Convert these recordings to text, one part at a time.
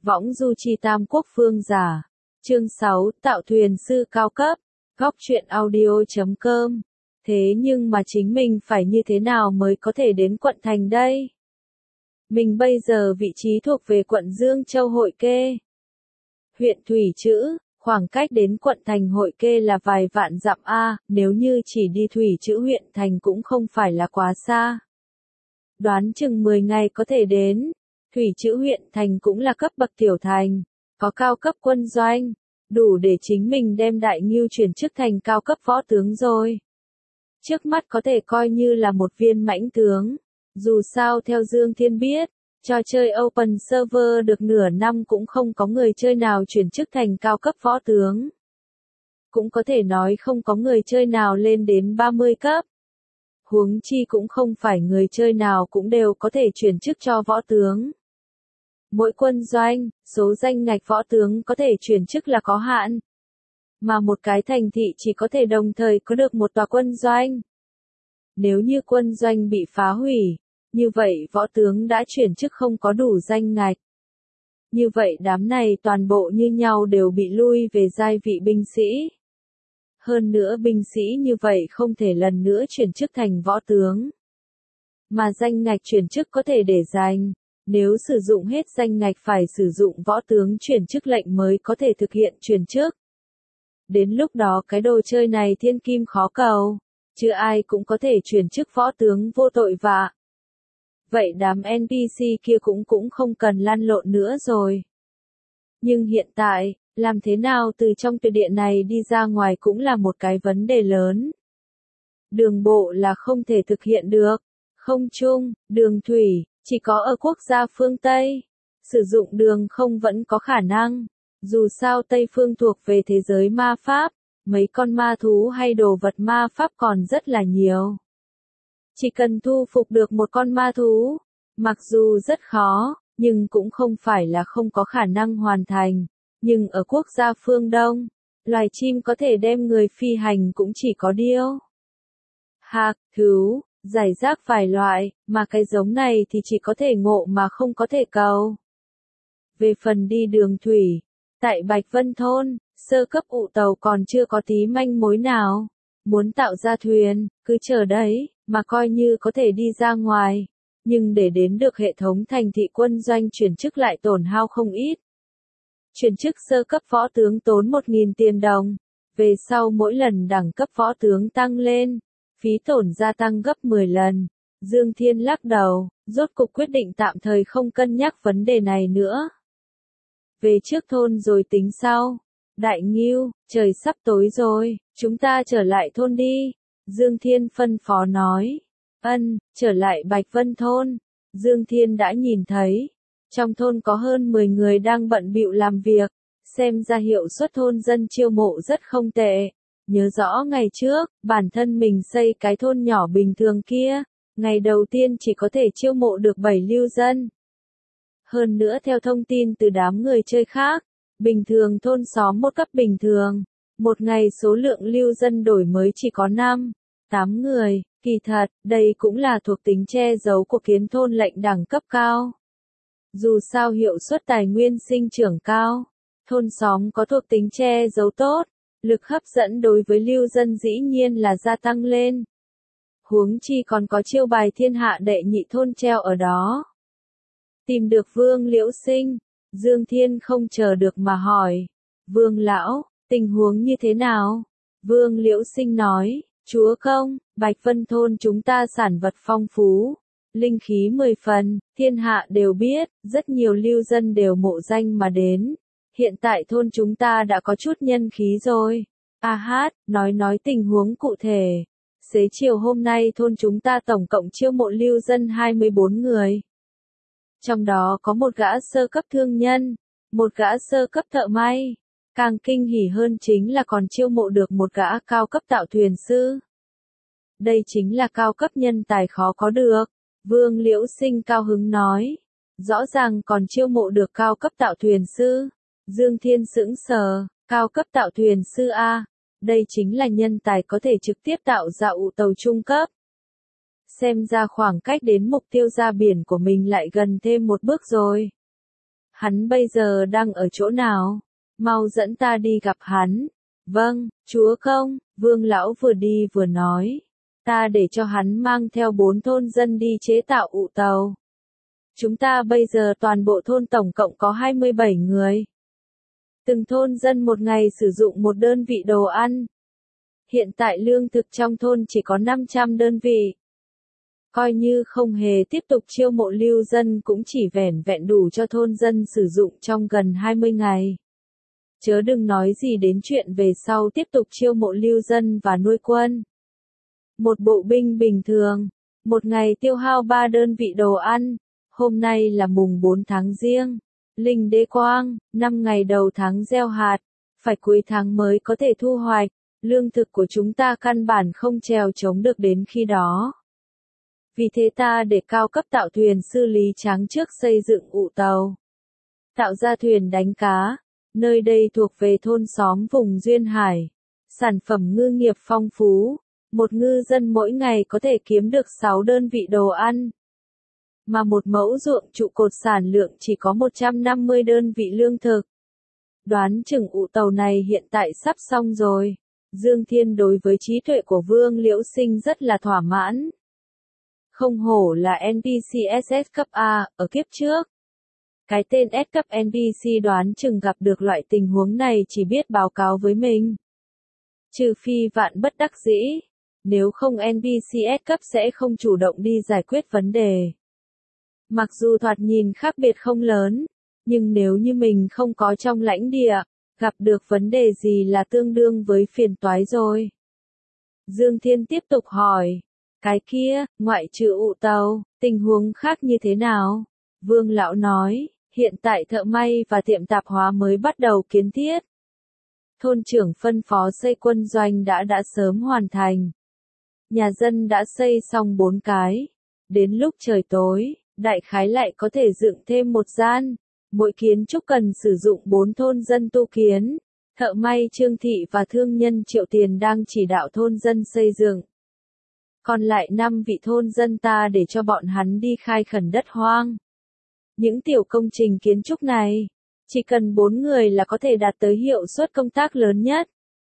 Võng du chi tam quốc phương giả. Chương 6, tạo thuyền sư cao cấp. Góc truyện audio.com. Thế nhưng mà chính mình phải như thế nào mới có thể đến quận thành đây? Mình bây giờ vị trí thuộc về quận Dương Châu Hội Kê. Huyện Thủy Chữ, khoảng cách đến quận thành Hội Kê là vài vạn dặm A, nếu như chỉ đi Thủy Chữ huyện thành cũng không phải là quá xa. Đoán chừng 10 ngày có thể đến. Thủy Chữ huyện thành cũng là cấp bậc tiểu thành, có cao cấp quân doanh, đủ để chính mình đem Đại Ngưu chuyển chức thành cao cấp võ tướng rồi. Trước mắt có thể coi như là một viên mãnh tướng. Dù sao theo Dương Thiên biết, trò chơi Open Server được nửa năm cũng không có người chơi nào chuyển chức thành cao cấp võ tướng. Cũng có thể nói không có người chơi nào lên đến 30 cấp. Huống chi cũng không phải người chơi nào cũng đều có thể chuyển chức cho võ tướng. Mỗi quân doanh, số danh ngạch võ tướng có thể chuyển chức là có hạn. Mà một cái thành thị chỉ có thể đồng thời có được một tòa quân doanh. Nếu như quân doanh bị phá hủy, như vậy võ tướng đã chuyển chức không có đủ danh ngạch. Như vậy đám này toàn bộ như nhau đều bị lui về giai vị binh sĩ. Hơn nữa binh sĩ như vậy không thể lần nữa chuyển chức thành võ tướng. Mà danh ngạch chuyển chức có thể để dành. Nếu sử dụng hết danh ngạch phải sử dụng võ tướng chuyển chức lệnh mới có thể thực hiện chuyển chức. Đến lúc đó cái đồ chơi này thiên kim khó cầu, chứ ai cũng có thể chuyển chức võ tướng vô tội vạ. Vậy đám NPC kia cũng không cần lăn lộn nữa rồi. Nhưng hiện tại, làm thế nào từ trong tuyệt địa này đi ra ngoài cũng là một cái vấn đề lớn. Đường bộ là không thể thực hiện được, không trung, đường thủy, chỉ có ở quốc gia phương Tây. Sử dụng đường không vẫn có khả năng. Dù sao Tây phương thuộc về thế giới ma pháp, mấy con ma thú hay đồ vật ma pháp còn rất là nhiều. Chỉ cần thu phục được một con ma thú, mặc dù rất khó, nhưng cũng không phải là không có khả năng hoàn thành. Nhưng ở quốc gia phương Đông, loài chim có thể đem người phi hành cũng chỉ có điêu, hạc, thú, giải rác vài loại, mà cái giống này thì chỉ có thể ngộ mà không có thể cầu. Về phần đi đường thủy, tại Bạch Vân Thôn, sơ cấp ụ tàu còn chưa có tí manh mối nào. Muốn tạo ra thuyền, cứ chờ đấy, mà coi như có thể đi ra ngoài. Nhưng để đến được hệ thống thành thị quân doanh chuyển chức lại tổn hao không ít. Chuyển chức sơ cấp võ tướng tốn 1.000 tiền đồng. Về sau mỗi lần đẳng cấp võ tướng tăng lên, phí tổn gia tăng gấp 10 lần. Dương Thiên lắc đầu, rốt cục quyết định tạm thời không cân nhắc vấn đề này nữa. Về trước thôn rồi tính sau. Đại Ngưu, trời sắp tối rồi, chúng ta trở lại thôn đi. Dương Thiên phân phó nói. Trở lại Bạch Vân Thôn. Dương Thiên đã nhìn thấy. Trong thôn có hơn 10 người đang bận bịu làm việc. Xem ra hiệu suất thôn dân chiêu mộ rất không tệ. Nhớ rõ ngày trước, bản thân mình xây cái thôn nhỏ bình thường kia. Ngày đầu tiên chỉ có thể chiêu mộ được 7 lưu dân. Hơn nữa theo thông tin từ đám người chơi khác, bình thường thôn xóm một cấp bình thường, một ngày số lượng lưu dân đổi mới chỉ có 5, 8 người, kỳ thật, đây cũng là thuộc tính che giấu của kiến thôn lệnh đẳng cấp cao. Dù sao hiệu suất tài nguyên sinh trưởng cao, thôn xóm có thuộc tính che giấu tốt, lực hấp dẫn đối với lưu dân dĩ nhiên là gia tăng lên. Huống chi còn có chiêu bài thiên hạ đệ nhị thôn treo ở đó. Tìm được Vương Liễu Sinh, Dương Thiên không chờ được mà hỏi. Vương lão, tình huống như thế nào? Vương Liễu Sinh nói, chúa công, Bạch Vân Thôn chúng ta sản vật phong phú, linh khí 10 phần, thiên hạ đều biết, rất nhiều lưu dân đều mộ danh mà đến. Hiện tại thôn chúng ta đã có chút nhân khí rồi. Nói tình huống cụ thể. Xế chiều hôm nay thôn chúng ta tổng cộng chiêu mộ lưu dân 24 người. Trong đó có một gã sơ cấp thương nhân, một gã sơ cấp thợ may. Càng kinh hỉ hơn chính là còn chiêu mộ được một gã cao cấp tạo thuyền sư. Đây chính là cao cấp nhân tài khó có được. Vương Liễu Sinh cao hứng nói. Rõ ràng còn chiêu mộ được cao cấp tạo thuyền sư. Dương Thiên sững sờ, cao cấp tạo thuyền sư A. Đây chính là nhân tài có thể trực tiếp tạo ra ụ tàu trung cấp. Xem ra khoảng cách đến mục tiêu ra biển của mình lại gần thêm một bước rồi. Hắn bây giờ đang ở chỗ nào? Mau dẫn ta đi gặp hắn. Vâng, chúa công, Vương lão vừa đi vừa nói. Ta để cho hắn mang theo 4 thôn dân đi chế tạo ụ tàu. Chúng ta bây giờ toàn bộ thôn tổng cộng có 27 người. Từng thôn dân một ngày sử dụng một đơn vị đồ ăn. Hiện tại lương thực trong thôn chỉ có 500 đơn vị. Coi như không hề tiếp tục chiêu mộ lưu dân cũng chỉ vẻn vẹn đủ cho thôn dân sử dụng trong gần 20 ngày. Chớ đừng nói gì đến chuyện về sau tiếp tục chiêu mộ lưu dân và nuôi quân. Một bộ binh bình thường, một ngày tiêu hao 3 đơn vị đồ ăn. Hôm nay là mùng 4 tháng Giêng, Linh Đế Quang, 5 ngày đầu tháng gieo hạt, phải cuối tháng mới có thể thu hoạch, lương thực của chúng ta căn bản không trèo chống được đến khi đó. Vì thế ta để cao cấp tạo thuyền sư Lý Tráng trước xây dựng ụ tàu, tạo ra thuyền đánh cá, nơi đây thuộc về thôn xóm vùng duyên hải, sản phẩm ngư nghiệp phong phú, một ngư dân mỗi ngày có thể kiếm được 6 đơn vị đồ ăn. Mà một mẫu ruộng trụ cột sản lượng chỉ có 150 đơn vị lương thực. Đoán chừng ụ tàu này hiện tại sắp xong rồi. Dương Thiên đối với trí tuệ của Vương Liễu Sinh rất là thỏa mãn. Không hổ là NPC SS cấp A, ở kiếp trước. Cái tên S cấp NPC đoán chừng gặp được loại tình huống này chỉ biết báo cáo với mình. Trừ phi vạn bất đắc dĩ, nếu không NPC S cấp sẽ không chủ động đi giải quyết vấn đề. Mặc dù thoạt nhìn khác biệt không lớn, nhưng nếu như mình không có trong lãnh địa, gặp được vấn đề gì là tương đương với phiền toái rồi. Dương Thiên tiếp tục hỏi, cái kia, ngoại trừ ụ tàu, tình huống khác như thế nào? Vương lão nói, hiện tại thợ may và tiệm tạp hóa mới bắt đầu kiến thiết. Thôn trưởng phân phó xây quân doanh đã sớm hoàn thành. Nhà dân đã xây xong 4 cái. Đến lúc trời tối, đại khái lại có thể dựng thêm một gian. Mỗi kiến trúc cần sử dụng 4 thôn dân tu kiến. Thợ may Trương Thị và thương nhân Triệu Tiền đang chỉ đạo thôn dân xây dựng. Còn lại 5 vị thôn dân ta để cho bọn hắn đi khai khẩn đất hoang. Những tiểu công trình kiến trúc này, chỉ cần 4 người là có thể đạt tới hiệu suất công tác lớn nhất.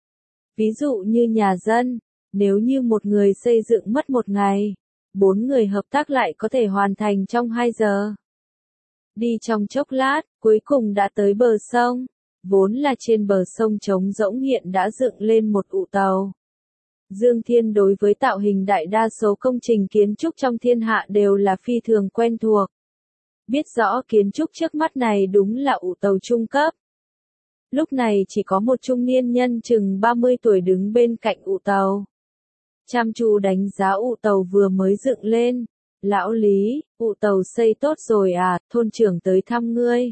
Ví dụ như nhà dân, nếu như một người xây dựng mất 1 ngày, 4 người hợp tác lại có thể hoàn thành trong 2 giờ. Đi trong chốc lát, cuối cùng đã tới bờ sông. Vốn là trên bờ sông trống rỗng hiện đã dựng lên một ụ tàu. Dương Thiên đối với tạo hình đại đa số công trình kiến trúc trong thiên hạ đều là phi thường quen thuộc. Biết rõ kiến trúc trước mắt này đúng là ụ tàu trung cấp. Lúc này chỉ có một trung niên nhân chừng 30 tuổi đứng bên cạnh ụ tàu. Chăm chú đánh giá ụ tàu vừa mới dựng lên. Lão Lý, ụ tàu xây tốt rồi à, thôn trưởng tới thăm ngươi.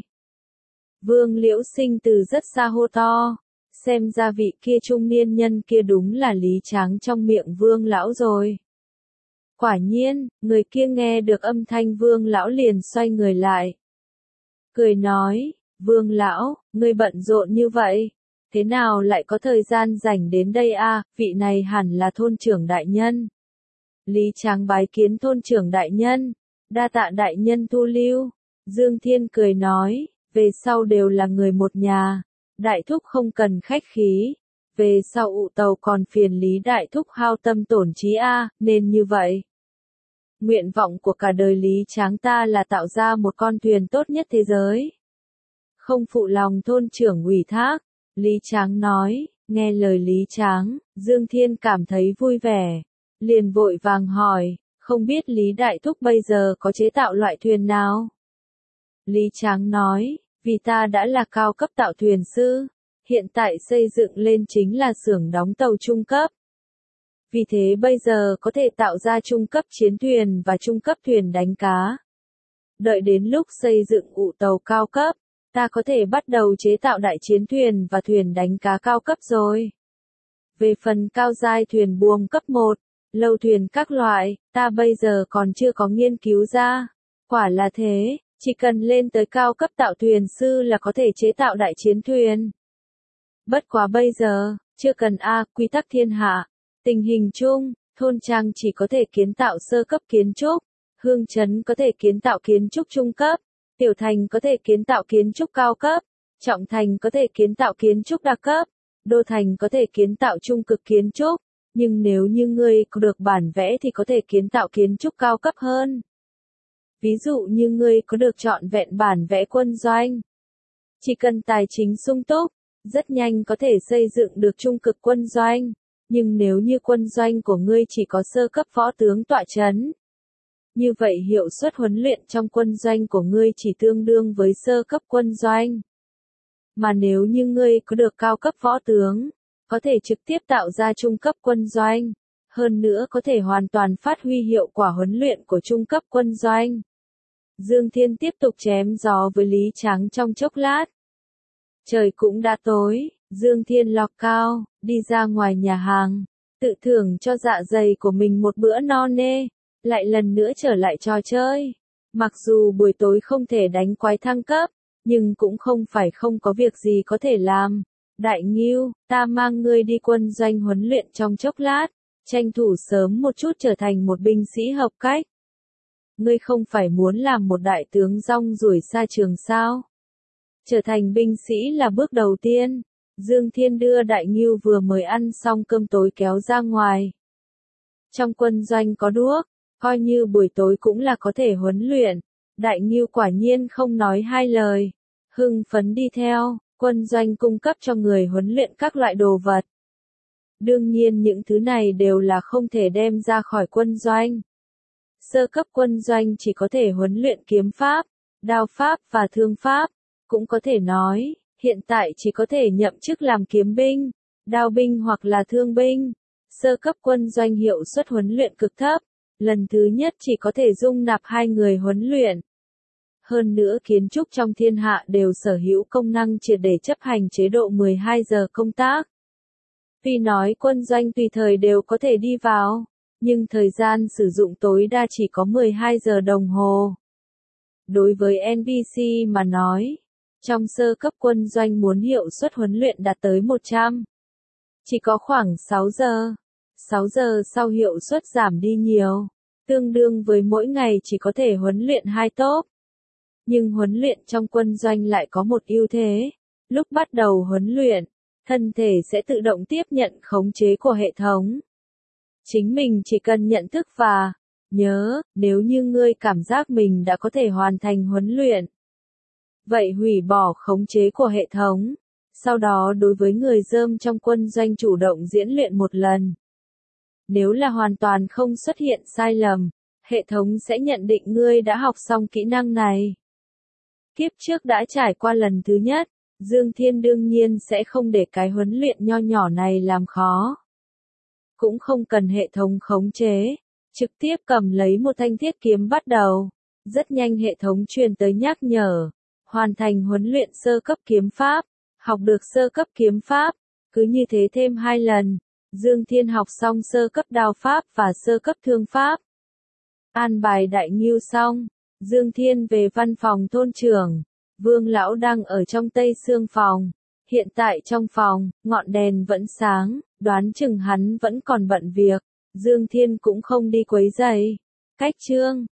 Vương Liễu Sinh từ rất xa hô to. Xem ra vị kia trung niên nhân kia đúng là Lý Tráng trong miệng Vương lão rồi. Quả nhiên, người kia nghe được âm thanh Vương lão liền xoay người lại. Cười nói, Vương lão, ngươi bận rộn như vậy, thế nào lại có thời gian rảnh đến đây à, vị này hẳn là thôn trưởng đại nhân. Lý Tráng bái kiến thôn trưởng đại nhân, đa tạ đại nhân thu lưu. Dương Thiên cười nói, về sau đều là người một nhà. Đại thúc không cần khách khí, về sau ụ tàu còn phiền Lý đại thúc hao tâm tổn trí a, nên như vậy. Nguyện vọng của cả đời Lý Tráng ta là tạo ra một con thuyền tốt nhất thế giới. Không phụ lòng thôn trưởng ủy thác, Lý Tráng nói, nghe lời Lý Tráng, Dương Thiên cảm thấy vui vẻ, liền vội vàng hỏi, không biết Lý đại thúc bây giờ có chế tạo loại thuyền nào? Lý Tráng nói, vì ta đã là cao cấp tạo thuyền sư, hiện tại xây dựng lên chính là xưởng đóng tàu trung cấp. Vì thế bây giờ có thể tạo ra trung cấp chiến thuyền và trung cấp thuyền đánh cá. Đợi đến lúc xây dựng ụ tàu cao cấp, ta có thể bắt đầu chế tạo đại chiến thuyền và thuyền đánh cá cao cấp rồi. Về phần cao giai thuyền buồm cấp 1, lâu thuyền các loại, ta bây giờ còn chưa có nghiên cứu ra. Quả là thế. Chỉ cần lên tới cao cấp tạo thuyền sư là có thể chế tạo đại chiến thuyền. Bất quá bây giờ, chưa cần quy tắc thiên hạ. Tình hình chung, thôn trang chỉ có thể kiến tạo sơ cấp kiến trúc, hương trấn có thể kiến tạo kiến trúc trung cấp, Tiểu thành có thể kiến tạo kiến trúc cao cấp, trọng thành có thể kiến tạo kiến trúc đa cấp, đô thành có thể kiến tạo trung cực kiến trúc, nhưng nếu như ngươi có được bản vẽ thì có thể kiến tạo kiến trúc cao cấp hơn. Ví dụ như ngươi có được trọn vẹn bản vẽ quân doanh. Chỉ cần tài chính sung túc, rất nhanh có thể xây dựng được trung cực quân doanh, nhưng nếu như quân doanh của ngươi chỉ có sơ cấp võ tướng tọa chấn, như vậy hiệu suất huấn luyện trong quân doanh của ngươi chỉ tương đương với sơ cấp quân doanh. Mà nếu như ngươi có được cao cấp võ tướng, có thể trực tiếp tạo ra trung cấp quân doanh, hơn nữa có thể hoàn toàn phát huy hiệu quả huấn luyện của trung cấp quân doanh. Dương Thiên tiếp tục chém gió với Lý Trắng trong chốc lát. Trời cũng đã tối, Dương Thiên lọc cao, đi ra ngoài nhà hàng, tự thưởng cho dạ dày của mình một bữa no nê, lại lần nữa trở lại trò chơi. Mặc dù buổi tối không thể đánh quái thăng cấp, nhưng cũng không phải không có việc gì có thể làm. Đại Ngưu, ta mang ngươi đi quân doanh huấn luyện trong chốc lát, tranh thủ sớm một chút trở thành một binh sĩ hợp cách. Ngươi không phải muốn làm một đại tướng rong ruổi xa trường sao? Trở thành binh sĩ là bước đầu tiên. Dương Thiên đưa Đại Ngưu vừa mới ăn xong cơm tối kéo ra ngoài. Trong quân doanh có đuốc, coi như buổi tối cũng là có thể huấn luyện. Đại Ngưu quả nhiên không nói hai lời, hưng phấn đi theo. Quân doanh cung cấp cho người huấn luyện các loại đồ vật. Đương nhiên những thứ này đều là không thể đem ra khỏi quân doanh. Sơ cấp quân doanh chỉ có thể huấn luyện kiếm pháp, đao pháp và thương pháp. Cũng có thể nói, hiện tại chỉ có thể nhậm chức làm kiếm binh, đao binh hoặc là thương binh. Sơ cấp quân doanh hiệu suất huấn luyện cực thấp, lần thứ nhất chỉ có thể dung nạp 2 người huấn luyện. Hơn nữa kiến trúc trong thiên hạ đều sở hữu công năng triệt để chấp hành chế độ 12 giờ công tác. Tuy nói quân doanh tùy thời đều có thể đi vào, nhưng thời gian sử dụng tối đa chỉ có 12 giờ đồng hồ. Đối với NPC mà nói, trong sơ cấp quân doanh muốn hiệu suất huấn luyện đạt tới 100, chỉ có khoảng 6 giờ. 6 giờ sau hiệu suất giảm đi nhiều, tương đương với mỗi ngày chỉ có thể huấn luyện 2 tốp. Nhưng huấn luyện trong quân doanh lại có một ưu thế, lúc bắt đầu huấn luyện, thân thể sẽ tự động tiếp nhận khống chế của hệ thống. Chính mình chỉ cần nhận thức và nhớ, nếu như ngươi cảm giác mình đã có thể hoàn thành huấn luyện, vậy hủy bỏ khống chế của hệ thống, sau đó đối với người dơm trong quân doanh chủ động diễn luyện một lần. Nếu là hoàn toàn không xuất hiện sai lầm, hệ thống sẽ nhận định ngươi đã học xong kỹ năng này. Kiếp trước đã trải qua lần thứ nhất, Dương Thiên đương nhiên sẽ không để cái huấn luyện nho nhỏ này làm khó. Cũng không cần hệ thống khống chế, trực tiếp cầm lấy một thanh thiết kiếm bắt đầu. Rất nhanh hệ thống truyền tới nhắc nhở, hoàn thành huấn luyện sơ cấp kiếm pháp, học được sơ cấp kiếm pháp, cứ như thế thêm 2 lần. Dương Thiên học xong sơ cấp đao pháp và sơ cấp thương pháp. An bài Đại Ngưu xong, Dương Thiên về văn phòng thôn trưởng. Vương lão đang ở trong tây xương phòng. Hiện tại trong phòng, ngọn đèn vẫn sáng, đoán chừng hắn vẫn còn bận việc. Dương Thiên cũng không đi quấy rầy. Cách chương